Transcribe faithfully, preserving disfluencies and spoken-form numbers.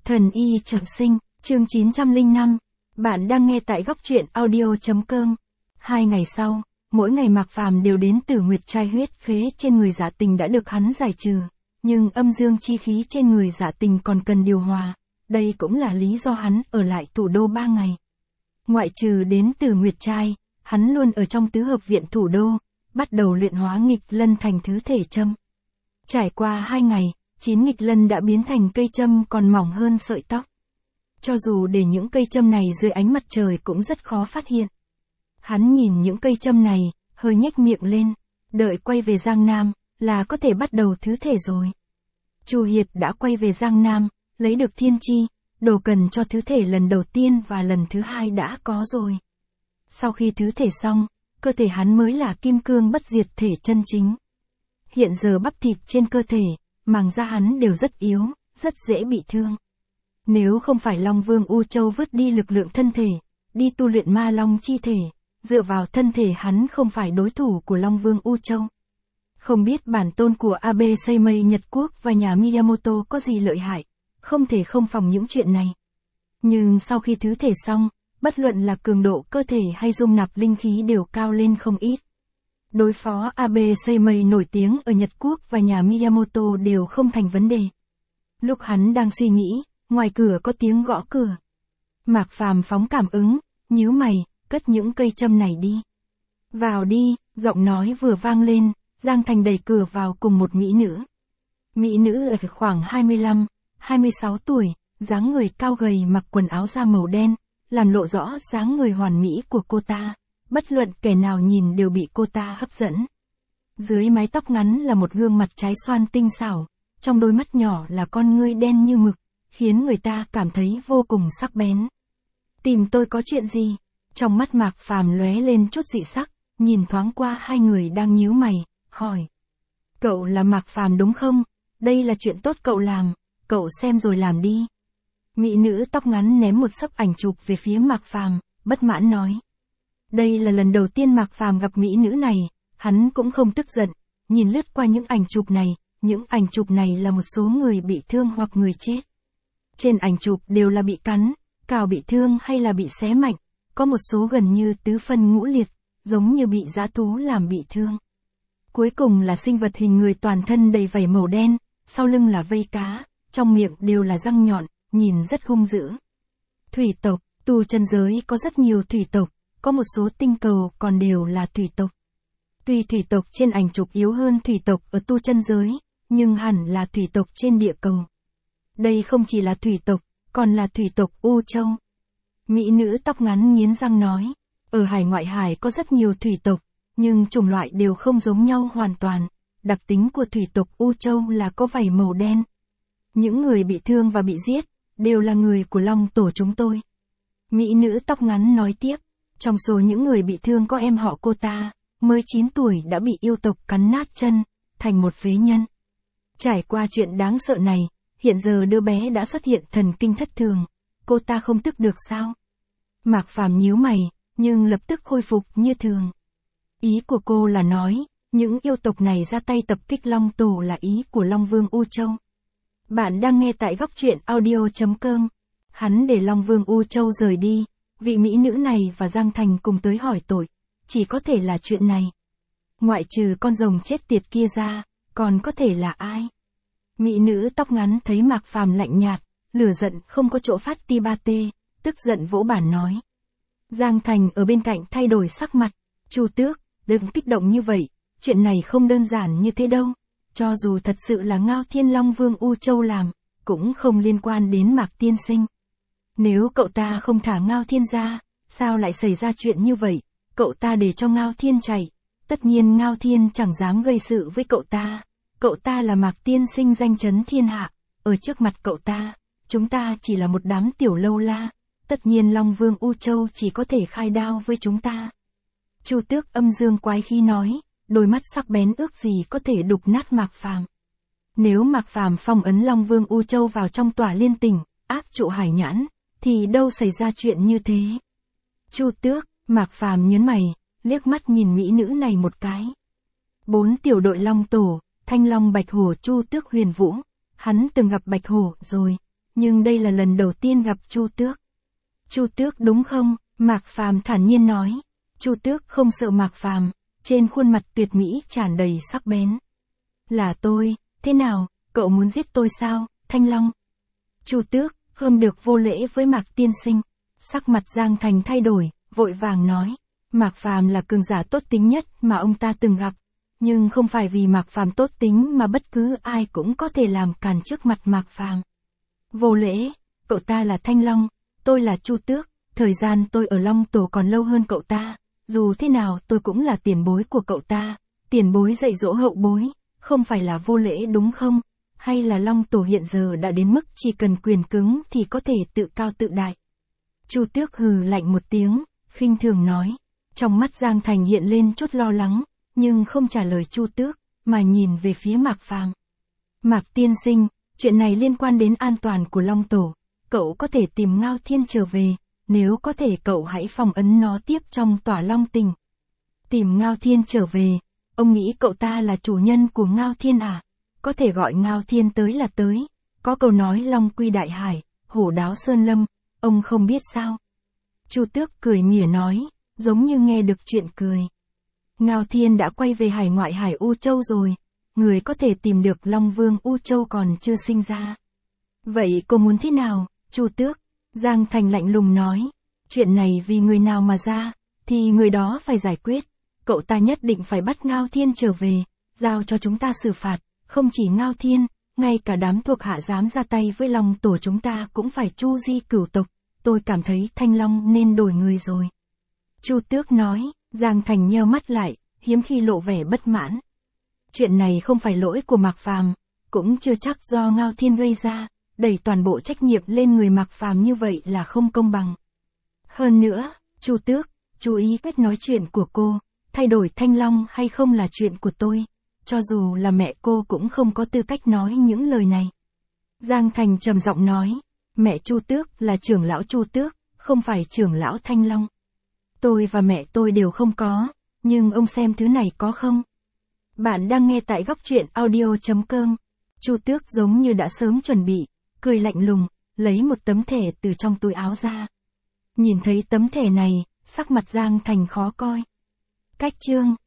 Thần y trọng sinh, chương chín trăm lẻ năm. Bạn đang nghe tại góc truyện audio chấm com. Hai ngày sau, mỗi ngày Mạc Phàm đều đến Tử Nguyệt trai huyết khế trên người Dạ Tình đã được hắn giải trừ, nhưng âm dương chi khí trên người Dạ Tình còn cần điều hòa, đây cũng là lý do hắn ở lại thủ đô ba ngày. Ngoại trừ đến Tử Nguyệt trai, hắn luôn ở trong tứ hợp viện thủ đô, bắt đầu luyện hóa nghịch lân thành thứ thể châm. Trải qua hai ngày, chín nghịch lân đã biến thành cây châm còn mỏng hơn sợi tóc. Cho dù để những cây châm này dưới ánh mặt trời cũng rất khó phát hiện. Hắn nhìn những cây châm này, hơi nhếch miệng lên, đợi quay về Giang Nam, là có thể bắt đầu thứ thể rồi. Chu Hiệt đã quay về Giang Nam, lấy được thiên chi, đồ cần cho thứ thể lần đầu tiên và lần thứ hai đã có rồi. Sau khi thứ thể xong, cơ thể hắn mới là kim cương bất diệt thể chân chính. Hiện giờ bắp thịt trên cơ thể, màng da hắn đều rất yếu, rất dễ bị thương. Nếu không phải Long Vương U Châu vứt đi lực lượng thân thể, đi tu luyện ma long chi thể, dựa vào thân thể hắn không phải đối thủ của Long Vương U Châu. Không biết bản tôn của Abe Seimei Nhật Quốc và nhà Miyamoto có gì lợi hại, không thể không phòng những chuyện này. Nhưng sau khi thứ thể xong, bất luận là cường độ cơ thể hay dung nạp linh khí đều cao lên không ít. Đối phó Abe Seimei nổi tiếng ở Nhật Quốc và nhà Miyamoto đều không thành vấn đề. Lúc hắn đang suy nghĩ, ngoài cửa có tiếng gõ cửa. Mạc Phàm phóng cảm ứng, nhíu mày, cất những cây châm này đi. Vào đi, giọng nói vừa vang lên, Giang Thành đẩy cửa vào cùng một mỹ nữ. Mỹ nữ ở khoảng hai mươi lăm, hai mươi sáu tuổi, dáng người cao gầy mặc quần áo da màu đen, làm lộ rõ dáng người hoàn mỹ của cô ta. Bất luận kẻ nào nhìn đều bị cô ta hấp dẫn. Dưới mái tóc ngắn là một gương mặt trái xoan tinh xảo, trong đôi mắt nhỏ là con ngươi đen như mực, khiến người ta cảm thấy vô cùng sắc bén. Tìm tôi có chuyện gì? Trong mắt Mạc Phàm lóe lên chút dị sắc, nhìn thoáng qua hai người đang nhíu mày, hỏi. Cậu là Mạc Phàm đúng không? Đây là chuyện tốt cậu làm, cậu xem rồi làm đi. Mỹ nữ tóc ngắn ném một xấp ảnh chụp về phía Mạc Phàm, bất mãn nói. Đây là lần đầu tiên Mạc Phàm gặp mỹ nữ này, hắn cũng không tức giận, nhìn lướt qua những ảnh chụp này, những ảnh chụp này là một số người bị thương hoặc người chết. Trên ảnh chụp đều là bị cắn, cào bị thương hay là bị xé mạnh, có một số gần như tứ phân ngũ liệt, giống như bị dã thú làm bị thương. Cuối cùng là sinh vật hình người toàn thân đầy vảy màu đen, sau lưng là vây cá, trong miệng đều là răng nhọn, nhìn rất hung dữ. Thủy tộc, tu chân giới có rất nhiều thủy tộc. Có một số tinh cầu còn đều là thủy tộc. Tuy thủy tộc trên ảnh chụp yếu hơn thủy tộc ở tu chân giới, nhưng hẳn là thủy tộc trên địa cầu. Đây không chỉ là thủy tộc, còn là thủy tộc U Châu. Mỹ nữ tóc ngắn nghiến răng nói, ở hải ngoại hải có rất nhiều thủy tộc, nhưng chủng loại đều không giống nhau hoàn toàn. Đặc tính của thủy tộc U Châu là có vảy màu đen. Những người bị thương và bị giết, đều là người của Long Tổ chúng tôi. Mỹ nữ tóc ngắn nói tiếp. Trong số những người bị thương có em họ cô ta, mới chín tuổi đã bị yêu tộc cắn nát chân, thành một phế nhân. Trải qua chuyện đáng sợ này, hiện giờ đứa bé đã xuất hiện thần kinh thất thường, cô ta không tức được sao? Mạc Phàm nhíu mày, nhưng lập tức khôi phục như thường. Ý của cô là nói, những yêu tộc này ra tay tập kích Long Tổ là ý của Long Vương U Châu. Bạn đang nghe tại góc truyện audio chấm com. Hắn để Long Vương U Châu rời đi. Vị mỹ nữ này và Giang Thành cùng tới hỏi tội, chỉ có thể là chuyện này. Ngoại trừ con rồng chết tiệt kia ra, còn có thể là ai? Mỹ nữ tóc ngắn thấy Mạc Phàm lạnh nhạt, lửa giận không có chỗ phát ti ba tê, tức giận vỗ bản nói. Giang Thành ở bên cạnh thay đổi sắc mặt, Chu Tước, đừng kích động như vậy, chuyện này không đơn giản như thế đâu. Cho dù thật sự là Ngao Thiên Long Vương U Châu làm, cũng không liên quan đến Mạc tiên sinh. Nếu cậu ta không thả Ngao Thiên ra, sao lại xảy ra chuyện như vậy? Cậu ta để cho Ngao Thiên chạy, tất nhiên Ngao Thiên chẳng dám gây sự với cậu ta. Cậu ta là Mạc tiên sinh danh chấn thiên hạ, ở trước mặt cậu ta, chúng ta chỉ là một đám tiểu lâu la, tất nhiên Long Vương U Châu chỉ có thể khai đao với chúng ta. Chu Tước âm dương quái khí nói, đôi mắt sắc bén ước gì có thể đục nát Mạc Phàm. Nếu Mạc Phàm phong ấn Long Vương U Châu vào trong tòa liên tỉnh, áp trụ hải nhãn, thì đâu xảy ra chuyện như thế. Chu Tước, Mạc Phàm nhớn mày, liếc mắt nhìn mỹ nữ này một cái. Bốn tiểu đội Long Tổ, Thanh Long Bạch Hổ Chu Tước Huyền Vũ, hắn từng gặp Bạch Hổ rồi, nhưng đây là lần đầu tiên gặp Chu Tước. Chu Tước đúng không? Mạc Phàm thản nhiên nói. Chu Tước không sợ Mạc Phàm, trên khuôn mặt tuyệt mỹ tràn đầy sắc bén. Là tôi, thế nào, cậu muốn giết tôi sao, Thanh Long? Chu Tước, không được vô lễ với Mạc tiên sinh. Sắc mặt Giang Thành thay đổi, vội vàng nói. Mạc Phàm là cường giả tốt tính nhất mà ông ta từng gặp. Nhưng không phải vì Mạc Phàm tốt tính mà bất cứ ai cũng có thể làm càn trước mặt Mạc Phàm. Vô lễ, cậu ta là Thanh Long, tôi là Chu Tước, thời gian tôi ở Long Tổ còn lâu hơn cậu ta, dù thế nào tôi cũng là tiền bối của cậu ta, tiền bối dạy dỗ hậu bối, không phải là vô lễ đúng không? Hay là Long Tổ hiện giờ đã đến mức chỉ cần quyền cứng thì có thể tự cao tự đại? Chu Tước hừ lạnh một tiếng, khinh thường nói. Trong mắt Giang Thành hiện lên chút lo lắng, nhưng không trả lời Chu Tước, mà nhìn về phía Mạc Phàm. Mạc tiên sinh, chuyện này liên quan đến an toàn của Long Tổ, cậu có thể tìm Ngao Thiên trở về, nếu có thể cậu hãy phong ấn nó tiếp trong tỏa Long Tình. Tìm Ngao Thiên trở về, ông nghĩ cậu ta là chủ nhân của Ngao Thiên à? Có thể gọi Ngao Thiên tới là tới, có câu nói Long quy đại hải, hổ đáo sơn lâm, ông không biết sao? Chu Tước cười mỉa nói, giống như nghe được chuyện cười. Ngao Thiên đã quay về hải ngoại hải U Châu rồi, người có thể tìm được Long Vương U Châu còn chưa sinh ra. Vậy cô muốn thế nào, Chu Tước? Giang Thành lạnh lùng nói, chuyện này vì người nào mà ra, thì người đó phải giải quyết, cậu ta nhất định phải bắt Ngao Thiên trở về, giao cho chúng ta xử phạt, không chỉ Ngao Thiên, ngay cả đám thuộc hạ dám ra tay với Long Tổ chúng ta cũng phải chu di cửu tộc, tôi cảm thấy Thanh Long nên đổi người rồi. Chu Tước nói, Giang Thành nheo mắt lại, hiếm khi lộ vẻ bất mãn. Chuyện này không phải lỗi của Mạc Phàm, cũng chưa chắc do Ngao Thiên gây ra, đẩy toàn bộ trách nhiệm lên người Mạc Phàm như vậy là không công bằng. Hơn nữa, Chu Tước, chú ý cách nói chuyện của cô, thay đổi Thanh Long hay không là chuyện của tôi, cho dù là mẹ cô cũng không có tư cách nói những lời này. Giang Thành trầm giọng nói, mẹ Chu Tước là trưởng lão Chu Tước, không phải trưởng lão Thanh Long. Tôi và mẹ tôi đều không có, nhưng ông xem thứ này có không? Bạn đang nghe tại góc truyện audio chấm com. Chu Tước giống như đã sớm chuẩn bị, cười lạnh lùng, lấy một tấm thẻ từ trong túi áo ra. Nhìn thấy tấm thẻ này, sắc mặt Giang Thành khó coi. Cách chương